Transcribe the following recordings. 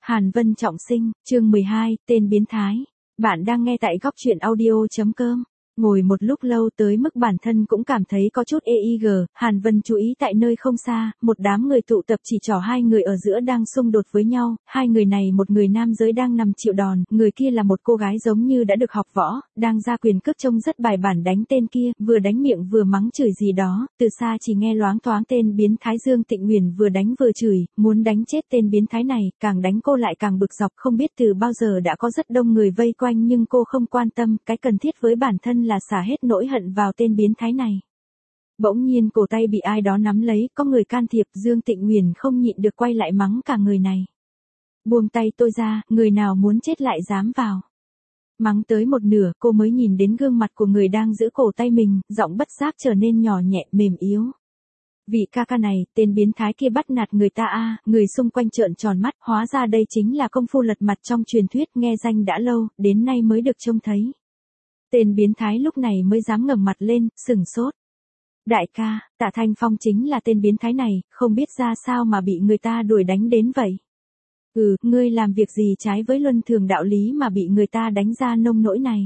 Hàn Vân trọng sinh, chương 12, tên biến thái. Bạn đang nghe tại góc truyện audio.com. Ngồi một lúc lâu tới mức bản thân cũng cảm thấy có chút EIG, Hàn Vân chú ý tại nơi không xa, một đám người tụ tập chỉ trỏ hai người ở giữa đang xung đột với nhau, hai người này một người nam giới đang nằm chịu đòn, người kia là một cô gái giống như đã được học võ, đang ra quyền cước trông rất bài bản đánh tên kia, vừa đánh miệng vừa mắng chửi gì đó, từ xa chỉ nghe loáng thoáng tên biến thái Dương Tịnh Nguyền vừa đánh vừa chửi, muốn đánh chết tên biến thái này, càng đánh cô lại càng bực dọc, không biết từ bao giờ đã có rất đông người vây quanh nhưng cô không quan tâm, cái cần thiết với bản thân là xả hết nỗi hận vào tên biến thái này. Bỗng nhiên cổ tay bị ai đó nắm lấy, có người can thiệp, Dương Tịnh Nguyền không nhịn được quay lại mắng cả người này. Buông tay tôi ra, người nào muốn chết lại dám vào. Mắng tới một nửa, cô mới nhìn đến gương mặt của người đang giữ cổ tay mình, giọng bất giác trở nên nhỏ nhẹ, mềm yếu. Vị ca ca này, tên biến thái kia bắt nạt người ta a, người xung quanh trợn tròn mắt, hóa ra đây chính là công phu lật mặt trong truyền thuyết, nghe danh đã lâu, đến nay mới được trông thấy. Tên biến thái lúc này mới dám ngẩng mặt lên, sửng sốt. Đại ca, Tạ Thanh Phong chính là tên biến thái này, không biết ra sao mà bị người ta đuổi đánh đến vậy. Ngươi làm việc gì trái với luân thường đạo lý mà bị người ta đánh ra nông nỗi này.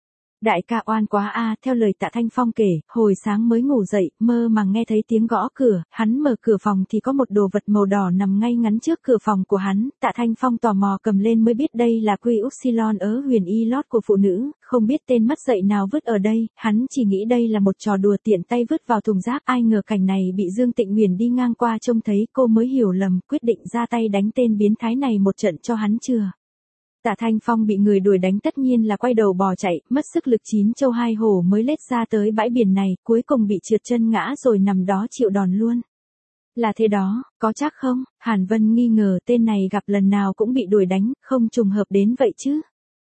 Đại ca oan quá a, theo lời Tạ Thanh Phong kể, hồi sáng mới ngủ dậy, mơ màng nghe thấy tiếng gõ cửa, hắn mở cửa phòng thì có một đồ vật màu đỏ nằm ngay ngắn trước cửa phòng của hắn, Tạ Thanh Phong tò mò cầm lên mới biết đây là quy upsilon ở huyền y lót của phụ nữ, không biết tên mất dạy nào vứt ở đây, hắn chỉ nghĩ đây là một trò đùa tiện tay vứt vào thùng rác, ai ngờ cảnh này bị Dương Tịnh Nguyền đi ngang qua trông thấy, cô mới hiểu lầm, quyết định ra tay đánh tên biến thái này một trận cho hắn chừa. Tạ Thanh Phong bị người đuổi đánh tất nhiên là quay đầu bò chạy, mất sức lực chín châu hai hổ mới lết ra tới bãi biển này, cuối cùng bị trượt chân ngã rồi nằm đó chịu đòn luôn. Là thế đó, có chắc không? Hàn Vân nghi ngờ tên này gặp lần nào cũng bị đuổi đánh, không trùng hợp đến vậy chứ.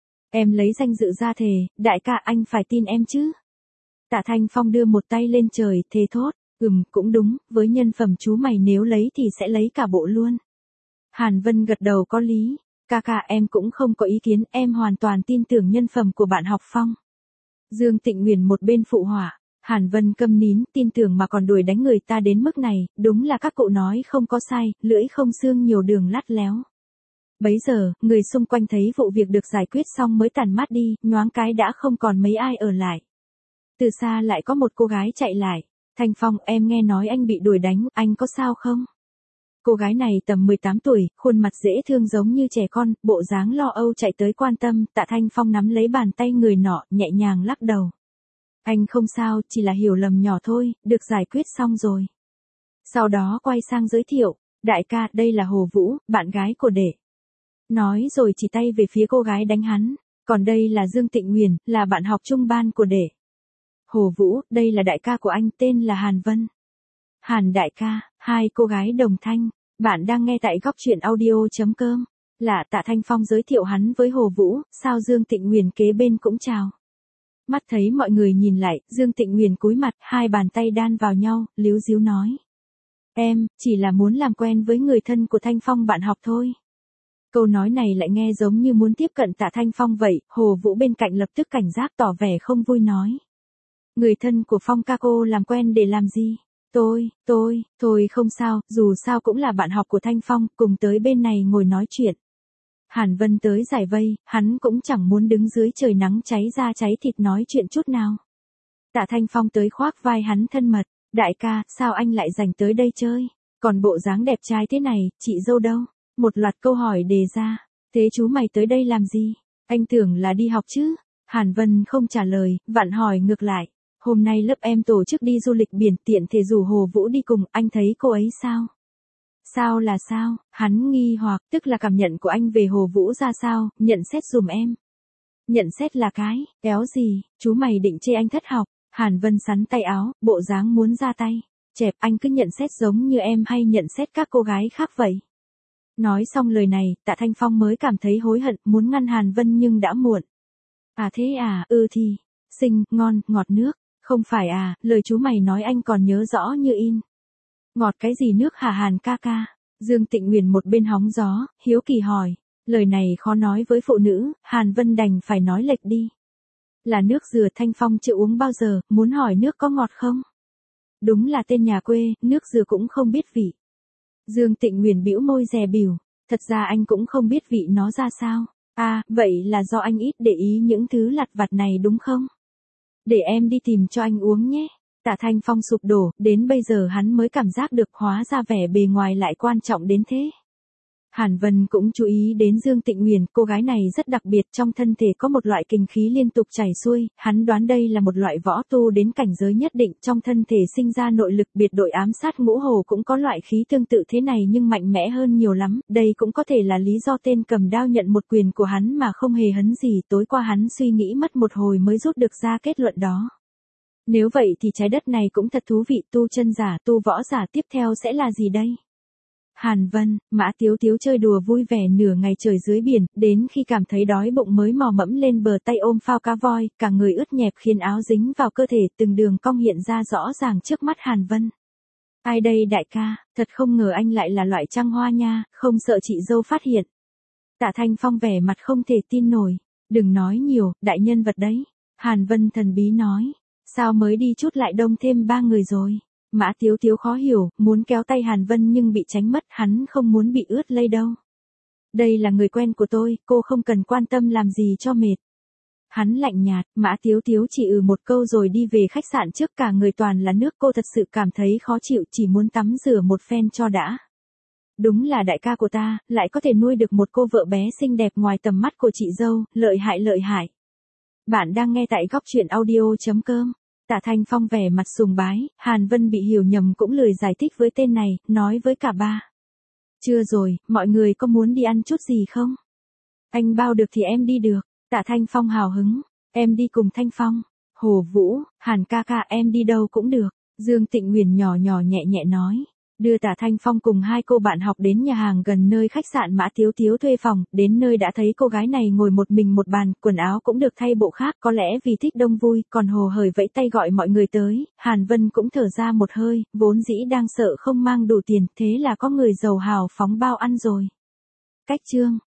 Em lấy danh dự ra thề, đại ca anh phải tin em chứ. Tạ Thanh Phong đưa một tay lên trời, thề thốt, cũng đúng, với nhân phẩm chú mày nếu lấy thì sẽ lấy cả bộ luôn. Hàn Vân gật đầu có lý. Ca ca em cũng không có ý kiến, em hoàn toàn tin tưởng nhân phẩm của bạn học Phong. Dương Tịnh Nguyền một bên phụ họa, Hàn Vân câm nín, tin tưởng mà còn đuổi đánh người ta đến mức này, đúng là các cụ nói không có sai, lưỡi không xương nhiều đường lắt léo. Bấy giờ, người xung quanh thấy vụ việc được giải quyết xong mới tản mát đi, nhoáng cái đã không còn mấy ai ở lại. Từ xa lại có một cô gái chạy lại, Thanh Phong em nghe nói anh bị đuổi đánh, anh có sao không? Cô gái này tầm 18 tuổi, khuôn mặt dễ thương giống như trẻ con, bộ dáng lo âu chạy tới quan tâm, Tạ Thanh Phong nắm lấy bàn tay người nọ, nhẹ nhàng lắc đầu. Anh không sao, chỉ là hiểu lầm nhỏ thôi, được giải quyết xong rồi. Sau đó quay sang giới thiệu, đại ca, đây là Hồ Vũ, bạn gái của đệ. Nói rồi chỉ tay về phía cô gái đánh hắn, còn đây là Dương Tịnh Nguyền, là bạn học chung ban của đệ. Hồ Vũ, đây là đại ca của anh, tên là Hàn Vân. Hàn đại ca, hai cô gái đồng thanh, bạn đang nghe tại góc truyện audio.com. Là Tạ Thanh Phong giới thiệu hắn với Hồ Vũ, sao Dương Tịnh Nguyền kế bên cũng chào. Mắt thấy mọi người nhìn lại, Dương Tịnh Nguyền cúi mặt, hai bàn tay đan vào nhau, líu díu nói. Em, chỉ là muốn làm quen với người thân của Thanh Phong bạn học thôi. Câu nói này lại nghe giống như muốn tiếp cận Tạ Thanh Phong vậy, Hồ Vũ bên cạnh lập tức cảnh giác tỏ vẻ không vui nói. Người thân của Phong ca cô làm quen để làm gì? Thôi không sao, dù sao cũng là bạn học của Thanh Phong, cùng tới bên này ngồi nói chuyện. Hàn Vân tới giải vây, hắn cũng chẳng muốn đứng dưới trời nắng cháy da cháy thịt nói chuyện chút nào. Tạ Thanh Phong tới khoác vai hắn thân mật, đại ca, sao anh lại dành tới đây chơi? Còn bộ dáng đẹp trai thế này, chị dâu đâu? Một loạt câu hỏi đề ra, thế chú mày tới đây làm gì? Anh tưởng là đi học chứ? Hàn Vân không trả lời, vặn hỏi ngược lại. Hôm nay lớp em tổ chức đi du lịch biển, tiện thể rủ Hồ Vũ đi cùng, anh thấy cô ấy sao? Sao là sao? Hắn nghi hoặc, tức là cảm nhận của anh về Hồ Vũ ra sao, nhận xét dùm em. Nhận xét là cái, kéo gì, chú mày định chê anh thất học. Hàn Vân sắn tay áo, bộ dáng muốn ra tay. Chẹp, anh cứ nhận xét giống như em hay nhận xét các cô gái khác vậy. Nói xong lời này, Tạ Thanh Phong mới cảm thấy hối hận, muốn ngăn Hàn Vân nhưng đã muộn. À thế à, thì, xinh, ngon, ngọt nước. Không phải à, lời chú mày nói anh còn nhớ rõ như in. Ngọt cái gì nước hả Hàn ca ca? Dương Tịnh Nguyền một bên hóng gió, hiếu kỳ hỏi. Lời này khó nói với phụ nữ, Hàn Vân đành phải nói lệch đi. Là nước dừa Thanh Phong chưa uống bao giờ, muốn hỏi nước có ngọt không? Đúng là tên nhà quê, nước dừa cũng không biết vị. Dương Tịnh Nguyền bĩu môi dè bỉu. Thật ra anh cũng không biết vị nó ra sao. À, vậy là do anh ít để ý những thứ lặt vặt này đúng không? Để em đi tìm cho anh uống nhé. Tạ Thanh Phong sụp đổ, đến bây giờ hắn mới cảm giác được hóa ra vẻ bề ngoài lại quan trọng đến thế. Hàn Vân cũng chú ý đến Dương Tịnh Huyền, cô gái này rất đặc biệt, trong thân thể có một loại kinh khí liên tục chảy xuôi, hắn đoán đây là một loại võ tu đến cảnh giới nhất định, trong thân thể sinh ra nội lực. Biệt đội ám sát Ngũ Hồ cũng có loại khí tương tự thế này nhưng mạnh mẽ hơn nhiều lắm, đây cũng có thể là lý do tên cầm đao nhận một quyền của hắn mà không hề hấn gì. Tối qua hắn suy nghĩ mất một hồi mới rút được ra kết luận đó. Nếu vậy thì trái đất này cũng thật thú vị, tu chân giả, tu võ giả tiếp theo sẽ là gì đây? Hàn Vân, Mã Tiếu Tiếu chơi đùa vui vẻ nửa ngày trời dưới biển, đến khi cảm thấy đói bụng mới mò mẫm lên bờ, tay ôm phao cá voi, cả người ướt nhẹp khiến áo dính vào cơ thể, từng đường cong hiện ra rõ ràng trước mắt Hàn Vân. Ai đây đại ca, thật không ngờ anh lại là loại trăng hoa nha, không sợ chị dâu phát hiện. Tạ Thanh Phong vẻ mặt không thể tin nổi, đừng nói nhiều, đại nhân vật đấy. Hàn Vân thần bí nói, sao mới đi chút lại đông thêm 3 người rồi. Mã Tiếu Tiếu khó hiểu, muốn kéo tay Hàn Vân nhưng bị tránh mất, hắn không muốn bị ướt lây đâu. Đây là người quen của tôi, cô không cần quan tâm làm gì cho mệt. Hắn lạnh nhạt, Mã Tiếu Tiếu chỉ một câu rồi đi về khách sạn trước, cả người toàn là nước, cô thật sự cảm thấy khó chịu, chỉ muốn tắm rửa một phen cho đã. Đúng là đại ca của ta, lại có thể nuôi được một cô vợ bé xinh đẹp ngoài tầm mắt của chị dâu, lợi hại lợi hại. Bạn đang nghe tại góc truyện audio.com. Tạ Thanh Phong vẻ mặt sùng bái, Hàn Vân bị hiểu nhầm cũng lười giải thích với tên này, nói với cả ba. Chưa rồi, mọi người có muốn đi ăn chút gì không? Anh bao được thì em đi được. Tạ Thanh Phong hào hứng, em đi cùng Thanh Phong. Hồ Vũ, Hàn ca ca em đi đâu cũng được. Dương Tịnh Huyền nhỏ nhỏ nhẹ nhẹ nói. Đưa Tạ Thanh Phong cùng 2 cô bạn học đến nhà hàng gần nơi khách sạn Mã Tiếu Tiếu thuê phòng, đến nơi đã thấy cô gái này ngồi một mình một bàn, quần áo cũng được thay bộ khác, có lẽ vì thích đông vui, còn hồ hởi vẫy tay gọi mọi người tới. Hàn Vân cũng thở ra một hơi, vốn dĩ đang sợ không mang đủ tiền, thế là có người giàu hào phóng bao ăn rồi. Cách chương